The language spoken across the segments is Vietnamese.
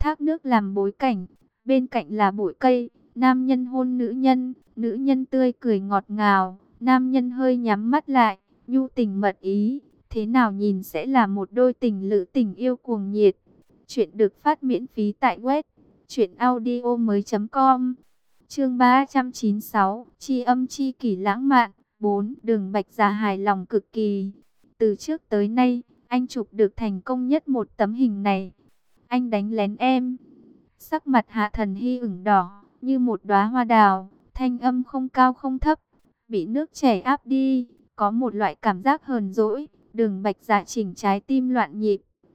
thác nước làm bối cảnh, bên cạnh là bụi cây, nam nhân hôn nữ nhân tươi cười ngọt ngào, nam nhân hơi nhắm mắt lại, nhu tình mật ý, thế nào nhìn sẽ là một đôi tình lữ tình yêu cuồng nhiệt. Chuyện được phát miễn phí tại web truyệnaudiomoi.com. Chương 396, tri âm tri kỷ lãng mạn. 4. Đường Bạch Dạ hài lòng cực kỳ. Từ trước tới nay, anh chụp được thành công nhất một tấm hình này. Anh đánh lén em. Sắc mặt Hạ Thần Hy ửng đỏ, như một đóa hoa đào, thanh âm không cao không thấp, bị nước chảy áp đi, có một loại cảm giác hờn dỗi. Đường Bạch Dạ chỉnh trái tim loạn nhịp,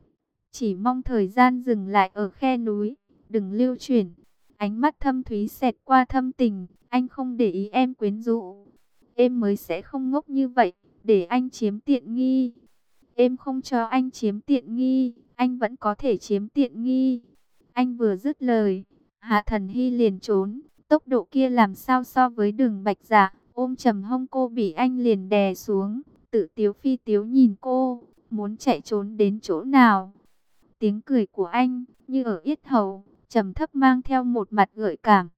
chỉ mong thời gian dừng lại ở khe núi, đừng lưu chuyển. Ánh mắt thâm thúy xẹt qua thâm tình, anh không để ý em quyến rũ. Em mới sẽ không ngốc như vậy, để anh chiếm tiện nghi. Em không cho anh chiếm tiện nghi, anh vẫn có thể chiếm tiện nghi. Anh vừa dứt lời, Hạ Thần Hy liền trốn, tốc độ kia làm sao so với Đường Bạch Dạ, ôm chầm hông cô bị anh liền đè xuống, tự tiếu phi tiếu nhìn cô, muốn chạy trốn đến chỗ nào. Tiếng cười của anh, như ở yết hầu, trầm thấp mang theo một mặt gợi cảm,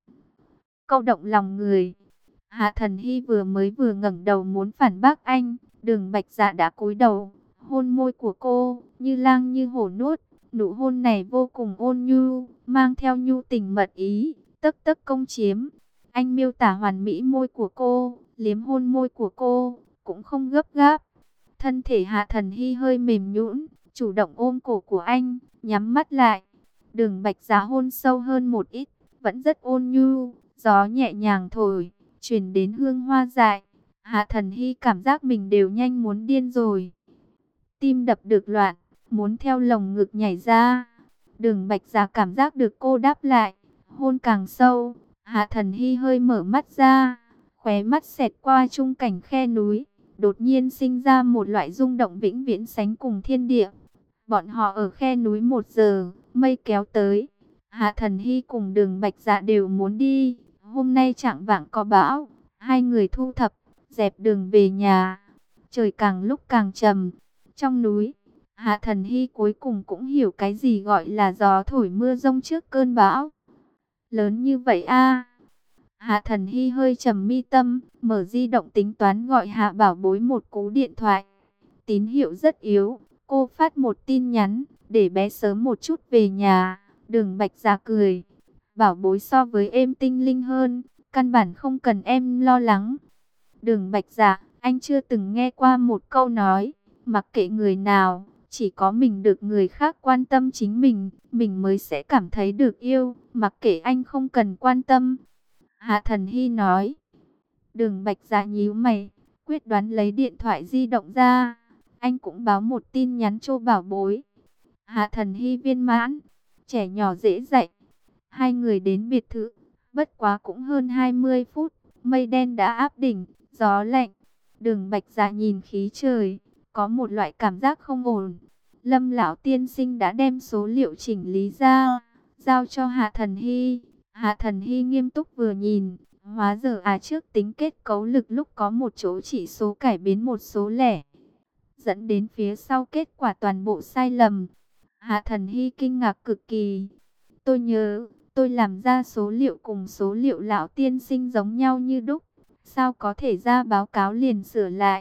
câu động lòng người. Hạ Thần Hy vừa ngẩng đầu muốn phản bác anh, Đường Bạch Dạ đã cúi đầu, hôn môi của cô, như lang như hổ nuốt. Nụ hôn này vô cùng ôn nhu, mang theo nhu tình mật ý, tấc tấc công chiếm. Anh miêu tả hoàn mỹ môi của cô, liếm hôn môi của cô, cũng không gấp gáp. Thân thể Hạ Thần Hy hơi mềm nhũn, chủ động ôm cổ của anh, nhắm mắt lại. Đường Bạch Dạ hôn sâu hơn một ít, vẫn rất ôn nhu, gió nhẹ nhàng thổi, truyền đến hương hoa dại. Hạ Thần Hy cảm giác mình đều nhanh muốn điên rồi. Tim đập được loạn, muốn theo lồng ngực nhảy ra. Đường Bạch Dạ cảm giác được cô đáp lại, hôn càng sâu. Hạ Thần Hy hơi mở mắt ra, khóe mắt xẹt qua trung cảnh khe núi, đột nhiên sinh ra một loại rung động vĩnh viễn sánh cùng thiên địa. Bọn họ ở khe núi 1 giờ, mây kéo tới. Hạ Thần Hy cùng Đường Bạch Dạ đều muốn đi. Hôm nay chạng vạng có bão, hai người thu thập, dẹp đường về nhà. Trời càng lúc càng trầm. Trong núi, Hạ Thần Hy cuối cùng cũng hiểu cái gì gọi là gió thổi mưa rông trước cơn bão. Lớn như vậy a. Hạ Thần Hy hơi trầm mi tâm, mở di động tính toán gọi Hạ Bảo Bối một cú điện thoại. Tín hiệu rất yếu, cô phát một tin nhắn, để bé sớm một chút về nhà. Đường Bạch Dạ cười, Bảo Bối so với em tinh linh hơn, căn bản không cần em lo lắng. Đường Bạch Dạ, anh chưa từng nghe qua một câu nói, mặc kệ người nào, chỉ có mình được người khác quan tâm chính mình mới sẽ cảm thấy được yêu, mặc kệ anh không cần quan tâm. Hạ Thần Hy nói. Đường Bạch Dạ nhíu mày, quyết đoán lấy điện thoại di động ra. Anh cũng báo một tin nhắn cho Bảo Bối. Hạ Thần Hy viên mãn, trẻ nhỏ dễ dạy. Hai người đến biệt thự, bất quá cũng hơn 20 phút, mây đen đã áp đỉnh, gió lạnh. Đường Bạch Dạ nhìn khí trời, có một loại cảm giác không ổn. Lâm lão tiên sinh đã đem số liệu chỉnh lý ra, giao cho Hạ Thần Hy. Hạ Thần Hy nghiêm túc vừa nhìn, hóa giờ trước tính kết cấu lực lúc có một chỗ chỉ số cải biến một số lẻ, dẫn đến phía sau kết quả toàn bộ sai lầm. Hạ Thần Hy kinh ngạc cực kỳ. Tôi nhớ, tôi làm ra số liệu cùng số liệu lão tiên sinh giống nhau như đúc, sao có thể ra báo cáo liền sửa lại?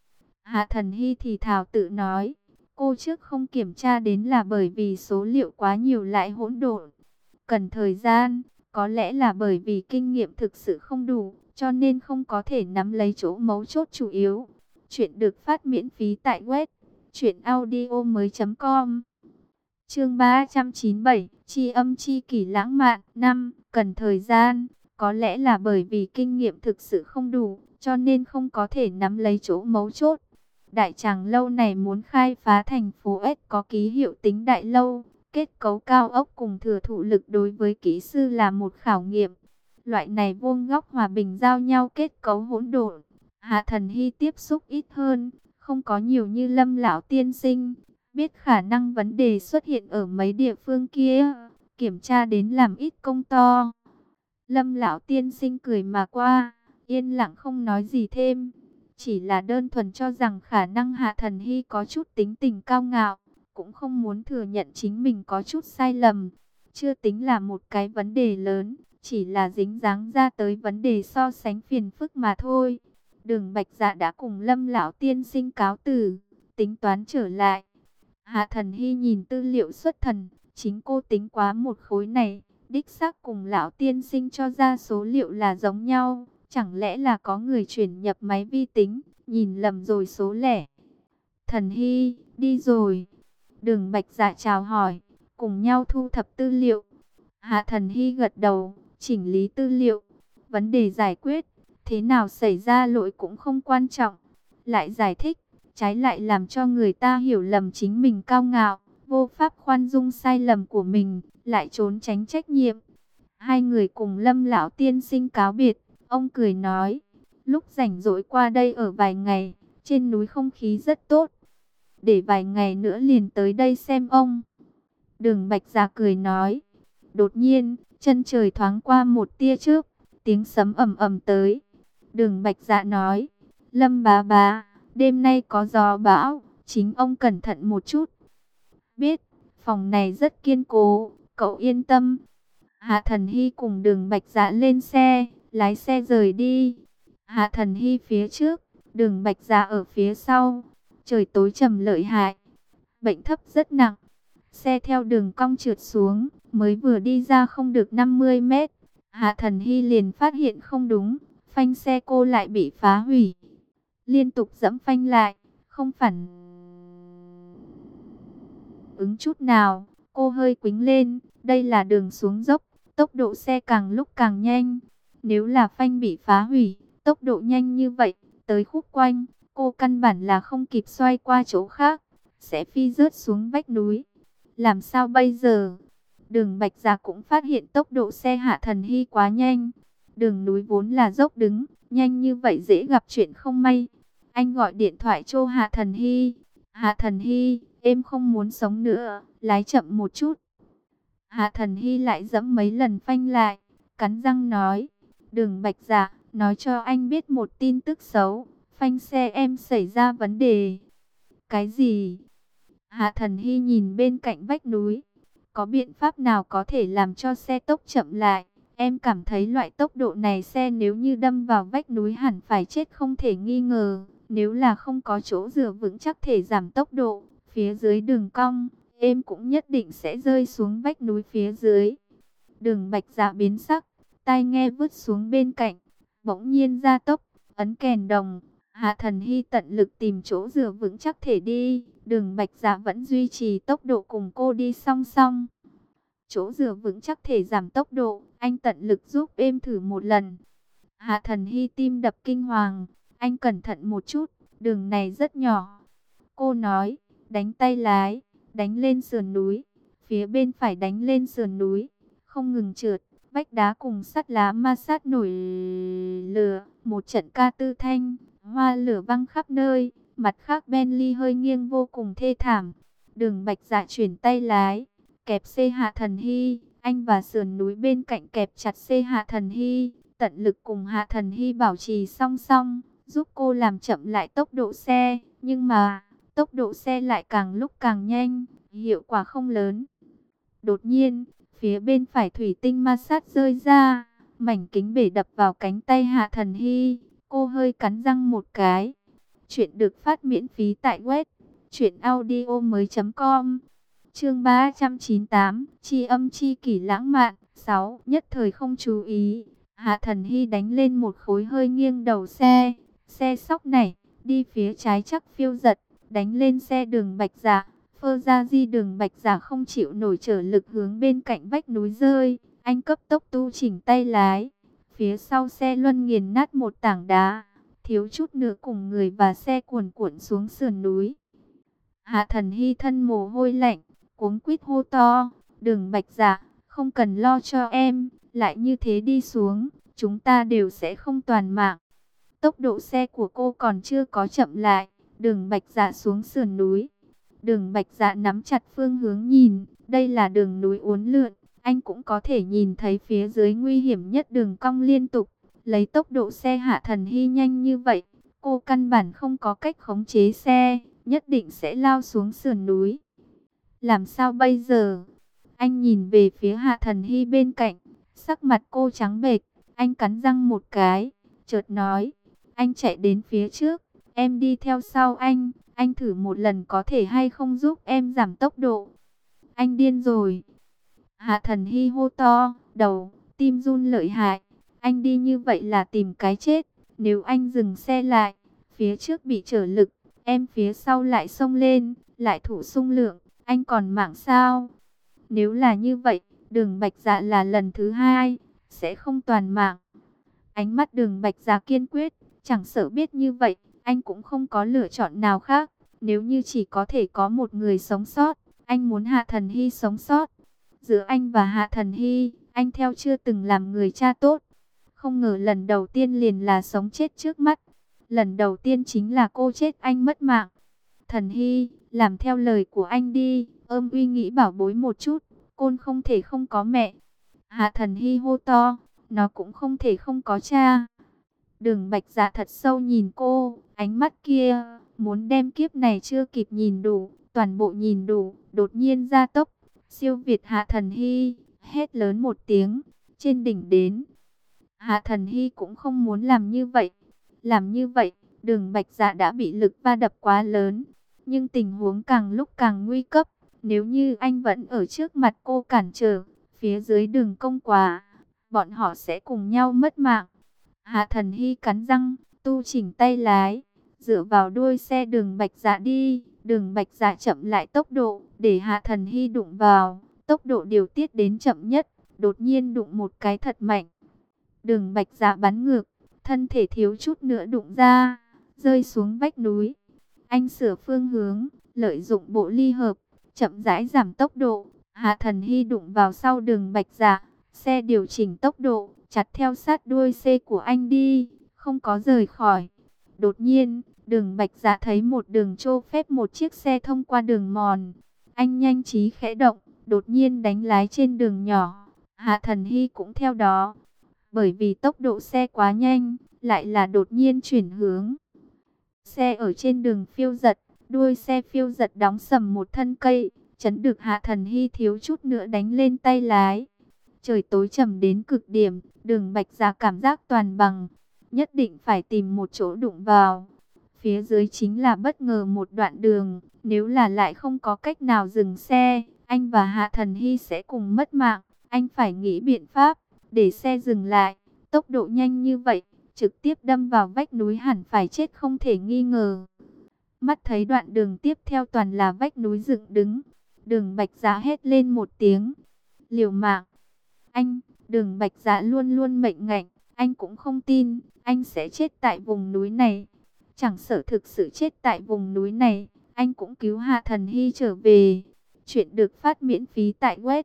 Hạ Thần Hy thì thào tự nói, cô trước không kiểm tra đến là bởi vì số liệu quá nhiều lại hỗn độn, cần thời gian. Có lẽ là bởi vì kinh nghiệm thực sự không đủ, cho nên không có thể nắm lấy chỗ mấu chốt chủ yếu. Chuyện được phát miễn phí tại web truyệnaudiomoi.com. Chương 397, tri âm tri kỷ lãng mạn. 5. Cần thời gian. Có lẽ là bởi vì kinh nghiệm thực sự không đủ, cho nên không có thể nắm lấy chỗ mấu chốt. Đại Tràng Lâu này muốn khai phá thành phố S có ký hiệu tính đại lâu. Kết cấu cao ốc cùng thừa thụ lực đối với kỹ sư là một khảo nghiệm. Loại này vuông góc hòa bình giao nhau kết cấu hỗn độn. Hạ Thần Hy tiếp xúc ít hơn, không có nhiều như Lâm lão tiên sinh. Biết khả năng vấn đề xuất hiện ở mấy địa phương kia, kiểm tra đến làm ít công to. Lâm lão tiên sinh cười mà qua, yên lặng không nói gì thêm. Chỉ là đơn thuần cho rằng khả năng Hạ Thần Hy có chút tính tình cao ngạo, cũng không muốn thừa nhận chính mình có chút sai lầm. chưa tính là một cái vấn đề lớn, chỉ là dính dáng ra tới vấn đề so sánh phiền phức mà thôi. Đường Bạch Dạ đã cùng Lâm lão tiên sinh cáo từ, tính toán trở lại. Hạ Thần Hy nhìn tư liệu xuất thần, chính cô tính quá một khối này, đích xác cùng lão tiên sinh cho ra số liệu là giống nhau, chẳng lẽ là có người chuyển nhập máy vi tính, nhìn lầm rồi số lẻ. Thần Hy, đi rồi. Đường Bạch Dạ chào hỏi, cùng nhau thu thập tư liệu. Hạ Thần Hy gật đầu, chỉnh lý tư liệu, vấn đề giải quyết, thế nào xảy ra lỗi cũng không quan trọng. Lại giải thích, trái lại làm cho người ta hiểu lầm chính mình cao ngạo, vô pháp khoan dung sai lầm của mình, lại trốn tránh trách nhiệm. Hai người cùng Lâm lão tiên sinh cáo biệt, ông cười nói, lúc rảnh rỗi qua đây ở vài ngày, trên núi không khí rất tốt. Để vài ngày nữa liền tới đây xem ông. Đường Bạch Dạ cười nói. Đột nhiên, chân trời thoáng qua một tia chớp, tiếng sấm ầm ầm tới. Đường Bạch Dạ nói, Lâm bá bá, đêm nay có gió bão, chính ông cẩn thận một chút. Biết, phòng này rất kiên cố, cậu yên tâm. Hạ Thần Hy cùng Đường Bạch Dạ lên xe, lái xe rời đi. Hạ Thần Hy phía trước, Đường Bạch Dạ ở phía sau. Trời tối trầm lợi hại, bệnh thấp rất nặng. Xe theo đường cong trượt xuống, mới vừa đi ra không được 50 mét. Hạ Thần Hy liền phát hiện không đúng, phanh xe cô lại bị phá hủy. Liên tục dẫm phanh lại, không phản ứng chút nào. Cô hơi quĩnh lên, đây là đường xuống dốc, tốc độ xe càng lúc càng nhanh. Nếu là phanh bị phá hủy, tốc độ nhanh như vậy, tới khúc quanh, cô căn bản là không kịp xoay qua chỗ khác, sẽ phi rớt xuống vách núi. Làm sao bây giờ? Đường Bạch Dạ cũng phát hiện tốc độ xe Hạ Thần Hy quá nhanh. Đường núi vốn là dốc đứng, nhanh như vậy dễ gặp chuyện không may. Anh gọi điện thoại cho Hạ Thần Hy. Hạ Thần Hy, em không muốn sống nữa, lái chậm một chút. Hạ Thần Hy lại giẫm mấy lần phanh lại, cắn răng nói. Đường Bạch Dạ, nói cho anh biết một tin tức xấu, phanh xe em xảy ra vấn đề. Cái gì? Hạ Thần Hy nhìn bên cạnh vách núi. Có biện pháp nào có thể làm cho xe tốc chậm lại? Em cảm thấy loại tốc độ này xe nếu như đâm vào vách núi hẳn phải chết không thể nghi ngờ. Nếu là không có chỗ dựa vững chắc thể giảm tốc độ, phía dưới đường cong, em cũng nhất định sẽ rơi xuống vách núi phía dưới. Đường Bạch Dạ biến sắc, tai nghe vứt xuống bên cạnh, bỗng nhiên gia tốc, ấn kèn đồng. Hạ Thần Hy tận lực tìm chỗ dựa vững chắc thể đi. Đường Bạch Dạ vẫn duy trì tốc độ cùng cô đi song song. Chỗ dựa vững chắc thể giảm tốc độ, anh tận lực giúp em thử một lần. Hạ Thần Hy tim đập kinh hoàng, anh cẩn thận một chút, đường này rất nhỏ. Cô nói, đánh tay lái, đánh lên sườn núi, phía bên phải đánh lên sườn núi, không ngừng trượt, vách đá cùng sắt lá ma sát nổi lửa, một trận ca tư thanh, hoa lửa văng khắp nơi. Mặt khác Bentley hơi nghiêng vô cùng thê thảm. Đường Bạch Dạ chuyển tay lái, kẹp xe Hạ Thần Hy. Anh và sườn núi bên cạnh kẹp chặt xe Hạ Thần Hy, tận lực cùng Hạ Thần Hy bảo trì song song, giúp cô làm chậm lại tốc độ xe. Nhưng mà, tốc độ xe lại càng lúc càng nhanh, hiệu quả không lớn. Đột nhiên, phía bên phải thủy tinh ma sát rơi ra, mảnh kính bể đập vào cánh tay Hạ Thần Hy. Cô hơi cắn răng một cái. Chuyện được phát miễn phí tại web truyệnaudiomoi.com. Chương 398, tri âm tri kỷ lãng mạn. 6. Nhất thời không chú ý, Hạ Thần Hy đánh lên một khối hơi nghiêng đầu xe. Xe sóc này, đi phía trái chắc phiêu giật, đánh lên xe Đường Bạch Dạ. Phơ ra di Đường Bạch Dạ không chịu nổi trở lực hướng bên cạnh vách núi rơi. Anh cấp tốc tu chỉnh tay lái. Phía sau xe luân nghiền nát một tảng đá, thiếu chút nữa cùng người và xe cuồn cuộn xuống sườn núi. Hạ Thần Hy thân mồ hôi lạnh, cuống quýt hô to, Đường Bạch Dạ, không cần lo cho em, lại như thế đi xuống, chúng ta đều sẽ không toàn mạng. Tốc độ xe của cô còn chưa có chậm lại, Đường Bạch Dạ xuống sườn núi. Đường Bạch Dạ nắm chặt phương hướng nhìn, đây là đường núi uốn lượn, anh cũng có thể nhìn thấy phía dưới nguy hiểm nhất đường cong liên tục. Lấy tốc độ xe Hạ Thần Hy nhanh như vậy, cô căn bản không có cách khống chế xe, nhất định sẽ lao xuống sườn núi. Làm sao bây giờ? Anh nhìn về phía Hạ Thần Hy bên cạnh, sắc mặt cô trắng bệch, anh cắn răng một cái, chợt nói, anh chạy đến phía trước, em đi theo sau anh thử một lần có thể hay không giúp em giảm tốc độ. Anh điên rồi. Hạ Thần Hy hô to, đầu, tim run lợi hại, anh đi như vậy là tìm cái chết, nếu anh dừng xe lại, phía trước bị trở lực, em phía sau lại xông lên, lại thủ xung lượng, anh còn mạng sao? Nếu là như vậy, Đường Bạch Dạ là lần thứ hai, sẽ không toàn mạng. Ánh mắt Đường Bạch Dạ kiên quyết, chẳng sợ biết như vậy, anh cũng không có lựa chọn nào khác. Nếu như chỉ có thể có một người sống sót, anh muốn Hạ Thần Hy sống sót. Giữa anh và Hạ Thần Hy, anh theo chưa từng làm người cha tốt. Không ngờ lần đầu tiên liền là sống chết trước mắt. Lần đầu tiên chính là cô chết anh mất mạng. Thần Hy, làm theo lời của anh đi, ôm uy nghĩ bảo bối một chút, Côn không thể không có mẹ. Hạ Thần Hy hô to, nó cũng không thể không có cha. Đường Bạch Dạ thật sâu nhìn cô, ánh mắt kia, muốn đem kiếp này chưa kịp nhìn đủ, toàn bộ nhìn đủ, đột nhiên gia tốc, siêu việt Hạ Thần Hy, hét lớn một tiếng, trên đỉnh đến. Hạ Thần Hy cũng không muốn làm như vậy. Làm như vậy, Đường Bạch Dạ đã bị lực va đập quá lớn. Nhưng tình huống càng lúc càng nguy cấp. Nếu như anh vẫn ở trước mặt cô cản trở, phía dưới đường công quả, bọn họ sẽ cùng nhau mất mạng. Hạ Thần Hy cắn răng, tu chỉnh tay lái, dựa vào đuôi xe Đường Bạch Dạ đi. Đường Bạch Dạ chậm lại tốc độ, để Hạ Thần Hy đụng vào. Tốc độ điều tiết đến chậm nhất, đột nhiên đụng một cái thật mạnh. Đường Bạch Dạ bắn ngược, thân thể thiếu chút nữa đụng ra, rơi xuống vách núi. Anh sửa phương hướng, lợi dụng bộ ly hợp, chậm rãi giảm tốc độ. Hạ Thần Hy đụng vào sau Đường Bạch Dạ, xe điều chỉnh tốc độ, chặt theo sát đuôi xe của anh đi, không có rời khỏi. Đột nhiên, Đường Bạch Dạ thấy một đường cho phép một chiếc xe thông qua đường mòn. Anh nhanh trí khẽ động, đột nhiên đánh lái trên đường nhỏ. Hạ Thần Hy cũng theo đó. Bởi vì tốc độ xe quá nhanh, lại là đột nhiên chuyển hướng. Xe ở trên đường phiêu giật, đuôi xe phiêu giật đóng sầm một thân cây, chấn được Hạ Thần Hy thiếu chút nữa đánh lên tay lái. Trời tối trầm đến cực điểm, Đường Bạch Dạ cảm giác toàn bằng, nhất định phải tìm một chỗ đụng vào. Phía dưới chính là bất ngờ một đoạn đường, nếu là lại không có cách nào dừng xe, anh và Hạ Thần Hy sẽ cùng mất mạng, anh phải nghĩ biện pháp để xe dừng lại. Tốc độ nhanh như vậy, trực tiếp đâm vào vách núi hẳn phải chết không thể nghi ngờ. Mắt thấy đoạn đường tiếp theo toàn là vách núi dựng đứng, Đường Bạch Dạ hét lên một tiếng, liều mạng. Anh, Đường Bạch Dạ luôn luôn mệnh ngạnh, anh cũng không tin anh sẽ chết tại vùng núi này. Chẳng sợ thực sự chết tại vùng núi này, anh cũng cứu Hạ Thần Hy trở về. Chuyện được phát miễn phí tại web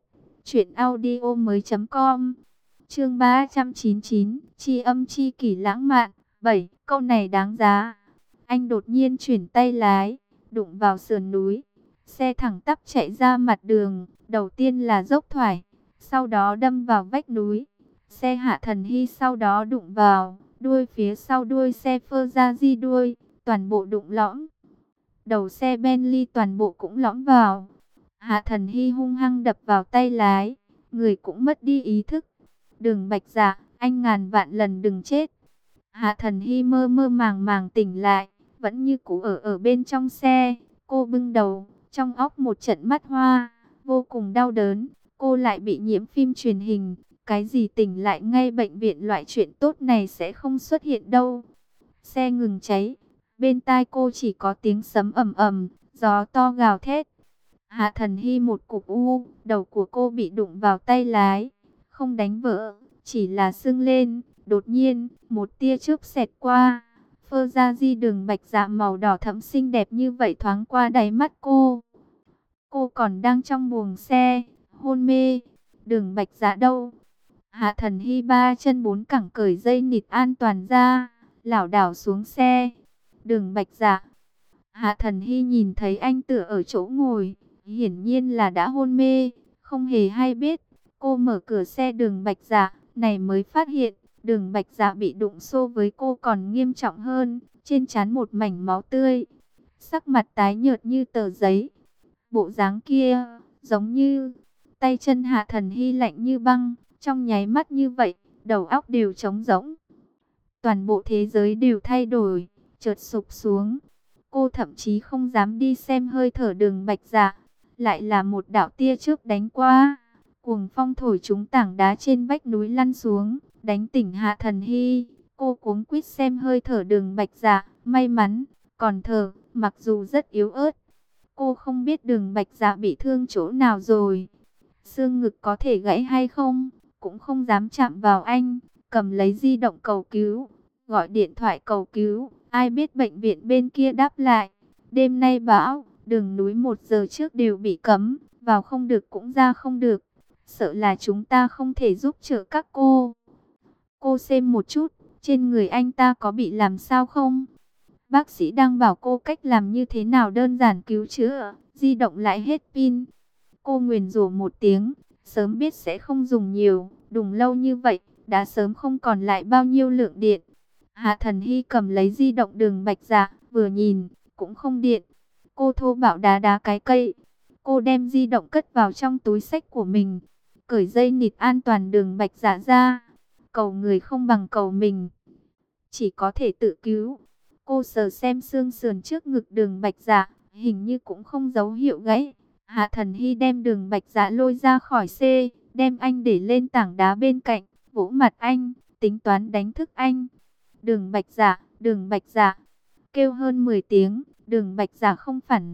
truyệnaudiomoi.com. Chương 399, tri âm tri kỷ lãng mạn. 7, câu này đáng giá. Anh đột nhiên chuyển tay lái, đụng vào sườn núi. Xe thẳng tắp chạy ra mặt đường, đầu tiên là dốc thoải, sau đó đâm vào vách núi. Xe Hạ Thần Hy sau đó đụng vào, đuôi phía sau đuôi xe Ferrari đuôi, toàn bộ đụng lõm. Đầu xe Bentley toàn bộ cũng lõm vào. Hạ Thần Hy hung hăng đập vào tay lái, người cũng mất đi ý thức. Đường Bạch Dạ, anh ngàn vạn lần đừng chết. Hạ Thần Hy mơ mơ màng màng tỉnh lại, vẫn như cũ ở bên trong xe. Cô bưng đầu, trong óc một trận mắt hoa, vô cùng đau đớn. Cô lại bị nhiễm phim truyền hình, cái gì tỉnh lại ngay bệnh viện, loại chuyện tốt này sẽ không xuất hiện đâu. Xe ngừng cháy, bên tai cô chỉ có tiếng sấm ầm ầm, gió to gào thét. Hạ Thần Hy một cục u, đầu của cô bị đụng vào tay lái, không đánh vỡ, chỉ là sưng lên. Đột nhiên, một tia chớp xẹt qua, Ferrari Đường Bạch Dạ màu đỏ thẫm xinh đẹp như vậy thoáng qua đáy mắt cô. Cô còn đang trong buồng xe, hôn mê. Đường Bạch Dạ đâu? Hạ Thần Hy ba chân bốn cẳng cởi dây nịt an toàn ra, lảo đảo xuống xe. Đường Bạch Dạ. Hạ Thần Hy nhìn thấy anh tựa ở chỗ ngồi, hiển nhiên là đã hôn mê, không hề hay biết. Cô mở cửa xe Đường Bạch Dạ, này mới phát hiện, Đường Bạch Dạ bị đụng xô với cô còn nghiêm trọng hơn, trên trán một mảnh máu tươi, sắc mặt tái nhợt như tờ giấy. Bộ dáng kia, giống như tay chân Hạ Thần Hy lạnh như băng, trong nháy mắt như vậy, đầu óc đều trống rỗng. Toàn bộ thế giới đều thay đổi, chợt sụp xuống. Cô thậm chí không dám đi xem hơi thở Đường Bạch Dạ, lại là một đạo tia chớp đánh qua. Cuồng phong thổi chúng tảng đá trên vách núi lăn xuống, đánh tỉnh Hạ Thần Hy. Cô cuống quýt xem hơi thở Đường Bạch Dạ, may mắn còn thở, mặc dù rất yếu ớt. Cô không biết Đường Bạch Dạ bị thương chỗ nào rồi, xương ngực có thể gãy hay không, cũng không dám chạm vào anh. Cầm lấy di động cầu cứu, gọi điện thoại cầu cứu, ai biết bệnh viện bên kia đáp lại: đêm nay bão, đường núi 1 giờ trước đều bị cấm, vào không được cũng ra không được, sợ là chúng ta không thể giúp trợ các cô. Cô xem một chút, trên người anh ta có bị làm sao không? Bác sĩ đang bảo cô cách làm như thế nào đơn giản cứu chữa. Di động lại hết pin. Cô nguyền rủa một tiếng, sớm biết sẽ không dùng nhiều, đùng lâu như vậy, đã sớm không còn lại bao nhiêu lượng điện. Hạ Thần Hy cầm lấy di động Đường Bạch Dạ, vừa nhìn, cũng không điện. Cô thô bạo đá đá cái cây. Cô đem di động cất vào trong túi xách của mình, cởi dây nịt an toàn Đường Bạch Dạ ra. Cầu người không bằng cầu mình, chỉ có thể tự cứu. Cô sờ xem xương sườn trước ngực Đường Bạch Dạ, hình như cũng không dấu hiệu gãy. Hạ Thần Hy đem Đường Bạch Dạ lôi ra khỏi xe, đem anh để lên tảng đá bên cạnh, vỗ mặt anh, tính toán đánh thức anh. Đường Bạch Dạ, Đường Bạch Dạ, kêu hơn 10 tiếng, Đường Bạch Dạ không phản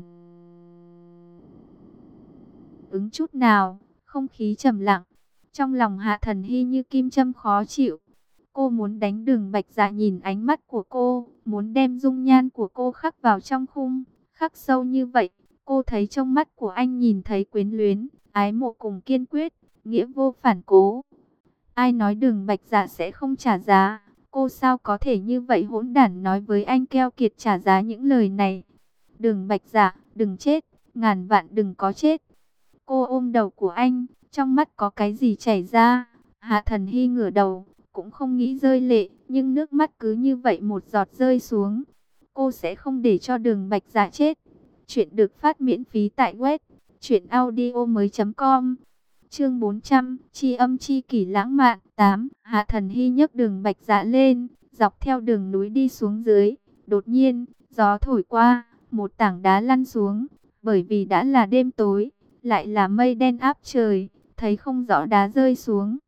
ứng chút nào, không khí trầm lặng. Trong lòng Hạ Thần Hy như kim châm khó chịu. Cô muốn đánh Đường Bạch Dạ nhìn ánh mắt của cô, muốn đem dung nhan của cô khắc vào trong khung, khắc sâu như vậy. Cô thấy trong mắt của anh nhìn thấy quyến luyến, ái mộ cùng kiên quyết, nghĩa vô phản cố. Ai nói Đường Bạch Dạ sẽ không trả giá? Cô sao có thể như vậy hỗn đản nói với anh keo kiệt trả giá những lời này? Đường Bạch Dạ, đừng chết, ngàn vạn đừng có chết. Cô ôm đầu của anh, trong mắt có cái gì chảy ra. Hạ Thần Hy ngửa đầu, cũng không nghĩ rơi lệ, nhưng nước mắt cứ như vậy một giọt rơi xuống. Cô sẽ không để cho Đường Bạch Dạ chết. Chuyện được phát miễn phí tại web truyệnaudiomoi.com. Chương 400, tri âm tri kỷ lãng mạn 8. Hạ Thần Hy nhấc Đường Bạch Dạ lên, dọc theo đường núi đi xuống dưới. Đột nhiên, gió thổi qua, một tảng đá lăn xuống. Bởi vì đã là đêm tối, lại là mây đen áp trời, thấy không rõ đá rơi xuống.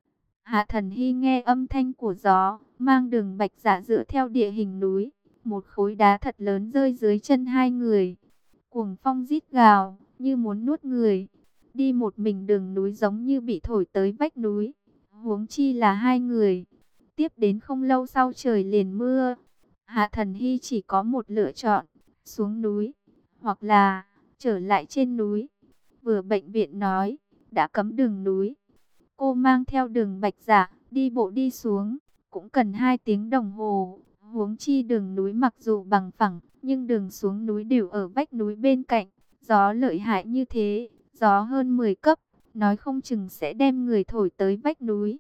Hạ Thần Hy nghe âm thanh của gió, mang Đường Bạch Dạ dựa theo địa hình núi. Một khối đá thật lớn rơi dưới chân hai người. Cuồng phong rít gào, như muốn nuốt người. Đi một mình đường núi giống như bị thổi tới vách núi, huống chi là hai người. Tiếp đến không lâu sau trời liền mưa. Hạ Thần Hy chỉ có một lựa chọn, xuống núi, hoặc là trở lại trên núi. Vừa bệnh viện nói, đã cấm đường núi. Cô mang theo Đường Bạch Dạ, đi bộ đi xuống, cũng cần 2 tiếng đồng hồ. Huống chi đường núi mặc dù bằng phẳng, nhưng đường xuống núi đều ở vách núi bên cạnh. Gió lợi hại như thế, gió hơn 10 cấp, nói không chừng sẽ đem người thổi tới vách núi.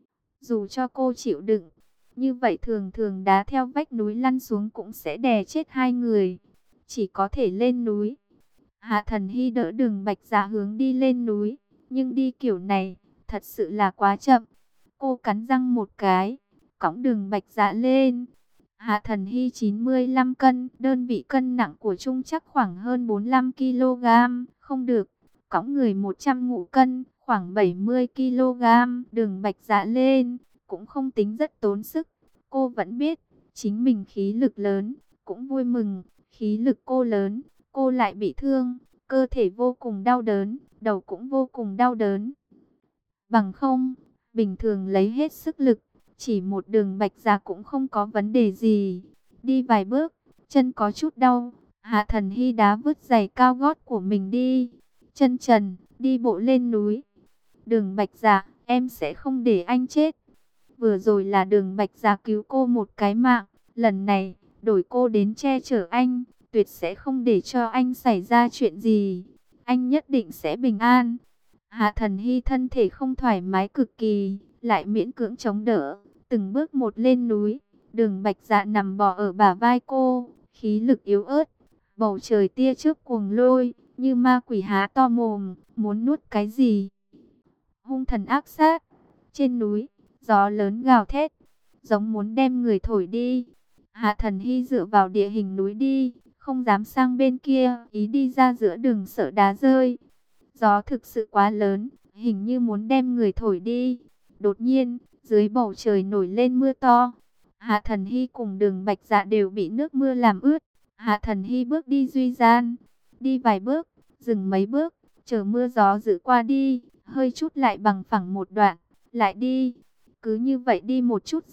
Dù cho cô chịu đựng, như vậy thường thường đá theo vách núi lăn xuống cũng sẽ đè chết hai người. Chỉ có thể lên núi. Hạ Thần Hy đỡ Đường Bạch Dạ hướng đi lên núi, nhưng đi kiểu này, thật sự là quá chậm. Cô cắn răng một cái, cõng Đường Bạch Dạ lên. Hạ Thần Hy 95 cân, đơn vị cân nặng của Trung chắc khoảng hơn 45 kg, không được. Cõng người 100 ngũ cân, khoảng 70 kg, Đường Bạch Dạ lên, cũng không tính rất tốn sức. Cô vẫn biết, chính mình khí lực lớn, cũng vui mừng, khí lực cô lớn, cô lại bị thương, cơ thể vô cùng đau đớn, đầu cũng vô cùng đau đớn. Bằng không, bình thường lấy hết sức lực, chỉ một Đường Bạch Dạ cũng không có vấn đề gì. Đi vài bước, chân có chút đau, Hạ Thần Hy đá vứt giày cao gót của mình đi. Chân trần, đi bộ lên núi. Đường Bạch Dạ, em sẽ không để anh chết. Vừa rồi là Đường Bạch Dạ cứu cô một cái mạng, lần này, đổi cô đến che chở anh, tuyệt sẽ không để cho anh xảy ra chuyện gì. Anh nhất định sẽ bình an. Hạ Thần Hy thân thể không thoải mái cực kỳ, lại miễn cưỡng chống đỡ, từng bước một lên núi. Đường Bạch Dạ nằm bò ở bả vai cô, khí lực yếu ớt. Bầu trời tia chớp cuồng lôi, như ma quỷ há to mồm, muốn nuốt cái gì. Hung thần ác sát, trên núi, gió lớn gào thét, giống muốn đem người thổi đi. Hạ Thần Hy dựa vào địa hình núi đi, không dám sang bên kia, ý đi ra giữa đường sợ đá rơi. Gió thực sự quá lớn, hình như muốn đem người thổi đi. Đột nhiên, dưới bầu trời nổi lên mưa to. Hạ Thần Hy cùng Đường Bạch Dạ đều bị nước mưa làm ướt. Hạ Thần Hy bước đi duy gian, đi vài bước, dừng mấy bước, chờ mưa gió dữ qua đi, hơi chút lại bằng phẳng một đoạn, lại đi. Cứ như vậy đi một chút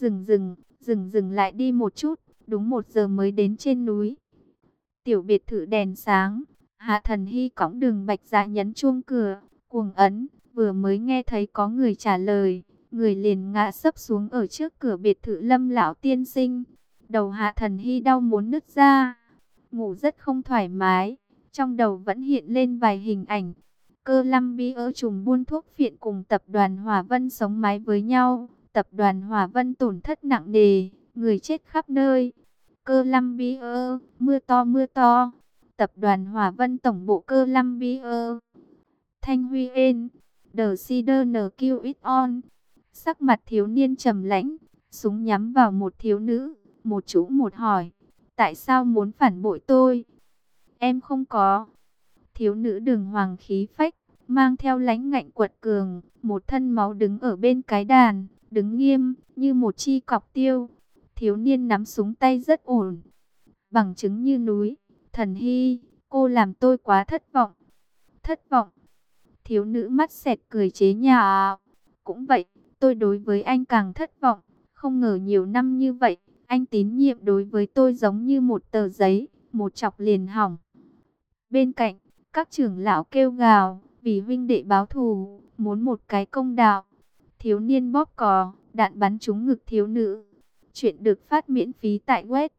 dừng lại đi một chút, đúng 1 giờ mới đến trên núi. Tiểu biệt thự đèn sáng, Hạ Thần Hy cõng Đường Bạch Dạ nhấn chuông cửa, cuồng ấn, vừa mới nghe thấy có người trả lời, người liền ngã sấp xuống ở trước cửa biệt thự Lâm lão tiên sinh. Đầu Hạ Thần Hy đau muốn nứt ra, ngủ rất không thoải mái, trong đầu vẫn hiện lên vài hình ảnh. Cơ Lâm Bi ở trùm buôn thuốc phiện cùng tập đoàn Hòa Vân sống mái với nhau, tập đoàn Hòa Vân tổn thất nặng nề, người chết khắp nơi. Cơ Lâm Bi ơ, mưa to mưa to. Tập đoàn Hòa Vân tổng bộ Cơ Lâm Bi ơ. Thanh Huy Ên, The Cider NQ It On. Sắc mặt thiếu niên trầm lãnh, súng nhắm vào một thiếu nữ, một chủ một hỏi. Tại sao muốn phản bội tôi? Em không có. Thiếu nữ Đường Hoàng khí phách, mang theo lãnh ngạnh quật cường, một thân máu đứng ở bên cái đàn, đứng nghiêm như một chi cọc tiêu. Thiếu niên nắm súng tay rất ổn, bằng chứng như núi. Thần Hy, cô làm tôi quá thất vọng. Thất vọng? Thiếu nữ mắt xẹt cười chế nhạo. Cũng vậy, tôi đối với anh càng thất vọng. Không ngờ nhiều năm như vậy, anh tín nhiệm đối với tôi giống như một tờ giấy, một chọc liền hỏng. Bên cạnh, các trưởng lão kêu gào, vì huynh đệ báo thù, muốn một cái công đạo. Thiếu niên bóp cò, đạn bắn trúng ngực thiếu nữ. Chuyện được phát miễn phí tại web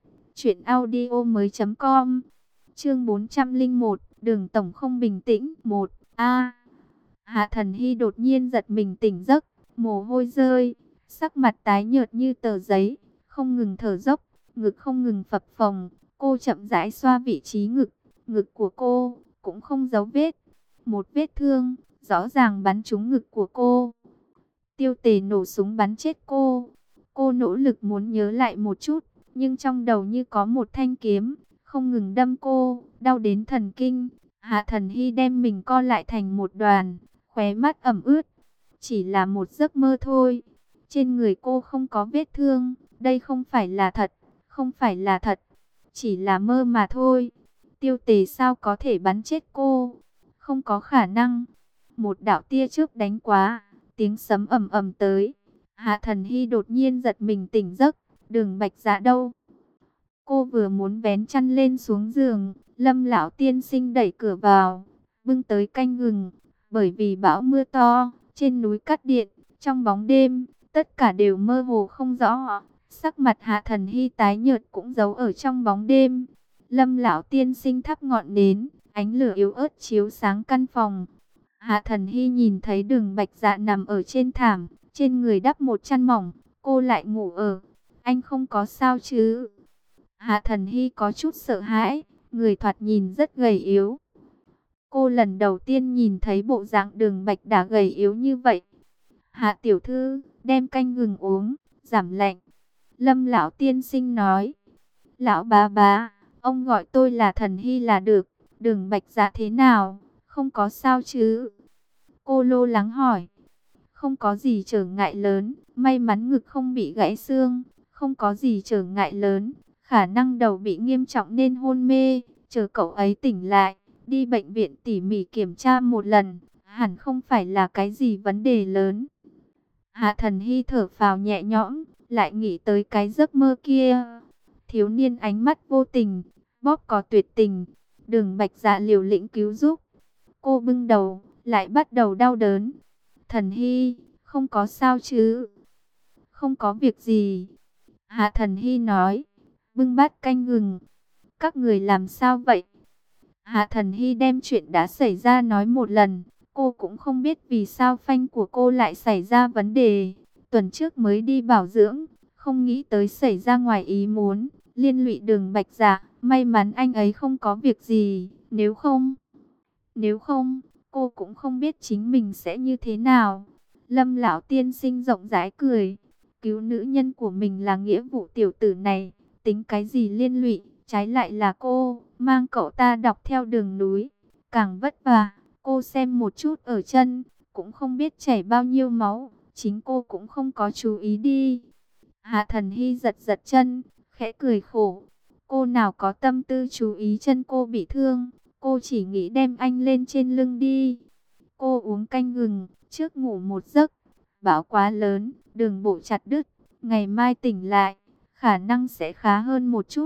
truyệnaudiomoi.com. Chương 401, Đường tổng không bình tĩnh. 1A. Hạ Thần Hy đột nhiên giật mình tỉnh giấc, mồ hôi rơi, sắc mặt tái nhợt như tờ giấy, không ngừng thở dốc, ngực không ngừng phập phồng. Cô chậm rãi xoa vị trí ngực, ngực của cô cũng không dấu vết, một vết thương rõ ràng bắn trúng ngực của cô. Tiêu Tề nổ súng bắn chết cô. Cô nỗ lực muốn nhớ lại một chút, nhưng trong đầu như có một thanh kiếm không ngừng đâm cô, đau đến thần kinh. Hạ Thần Hy đem mình co lại thành một đoàn, khóe mắt ẩm ướt. Chỉ là một giấc mơ thôi. Trên người cô không có vết thương, đây không phải là thật, không phải là thật, chỉ là mơ mà thôi. Tiêu Tề sao có thể bắn chết cô? Không có khả năng. Một đạo tia chớp đánh quá, tiếng sấm ầm ầm tới. Hạ Thần Hy đột nhiên giật mình tỉnh giấc. Đường Bạch Dạ đâu? Cô vừa muốn vén chăn lên xuống giường, Lâm lão tiên sinh đẩy cửa vào, bưng tới canh gừng. Bởi vì bão mưa to, trên núi cắt điện, trong bóng đêm, tất cả đều mơ hồ không rõ. Sắc mặt Hạ Thần Hy tái nhợt cũng giấu ở trong bóng đêm. Lâm lão tiên sinh thắp ngọn nến, ánh lửa yếu ớt chiếu sáng căn phòng. Hạ Thần Hy nhìn thấy Đường Bạch Dạ nằm ở trên thảm, trên người đắp một chăn mỏng, cô lại ngủ ở. Anh không có sao chứ? Hạ Thần Hy có chút sợ hãi, người thoạt nhìn rất gầy yếu. Cô lần đầu tiên nhìn thấy bộ dạng Đường Bạch đã gầy yếu như vậy. Hạ tiểu thư, đem canh gừng uống, giảm lạnh. Lâm lão tiên sinh nói. Lão bá, ông gọi tôi là Thần Hy là được. Đường Bạch Dạ thế nào? Không có sao chứ? Cô lo lắng hỏi. Không có gì trở ngại lớn, may mắn ngực không bị gãy xương, không có gì trở ngại lớn, khả năng đầu bị nghiêm trọng nên hôn mê, chờ cậu ấy tỉnh lại, đi bệnh viện tỉ mỉ kiểm tra một lần, hẳn không phải là cái gì vấn đề lớn. Hạ Thần Hy thở phào nhẹ nhõm, lại nghĩ tới cái giấc mơ kia. Thiếu niên ánh mắt vô tình, bóp cò tuyệt tình, Đường Bạch Dạ liều lĩnh cứu giúp. Cô bưng đầu, lại bắt đầu đau đớn. Thần Hy, không có sao chứ? Không có việc gì. Hạ Thần Hy nói, bưng bát canh gừng. Các người làm sao vậy? Hạ Thần Hy đem chuyện đã xảy ra nói một lần. Cô cũng không biết vì sao phanh của cô lại xảy ra vấn đề. Tuần trước mới đi bảo dưỡng, không nghĩ tới xảy ra ngoài ý muốn, liên lụy Đường Bạch Dạ. May mắn anh ấy không có việc gì, nếu không... Nếu không, cô cũng không biết chính mình sẽ như thế nào. Lâm lão tiên sinh rộng rãi cười. Cứu nữ nhân của mình là nghĩa vụ, tiểu tử này tính cái gì liên lụy, trái lại là cô mang cậu ta đọc theo đường núi, càng vất vả. Cô xem một chút ở chân, cũng không biết chảy bao nhiêu máu, chính cô cũng không có chú ý đi. Hạ Thần Hy giật giật chân, khẽ cười khổ. Cô nào có tâm tư chú ý chân cô bị thương, cô chỉ nghĩ đem anh lên trên lưng đi. Cô uống canh gừng, trước ngủ một giấc. Bão quá lớn, đường bộ chặt đứt, ngày mai tỉnh lại, khả năng sẽ khá hơn một chút.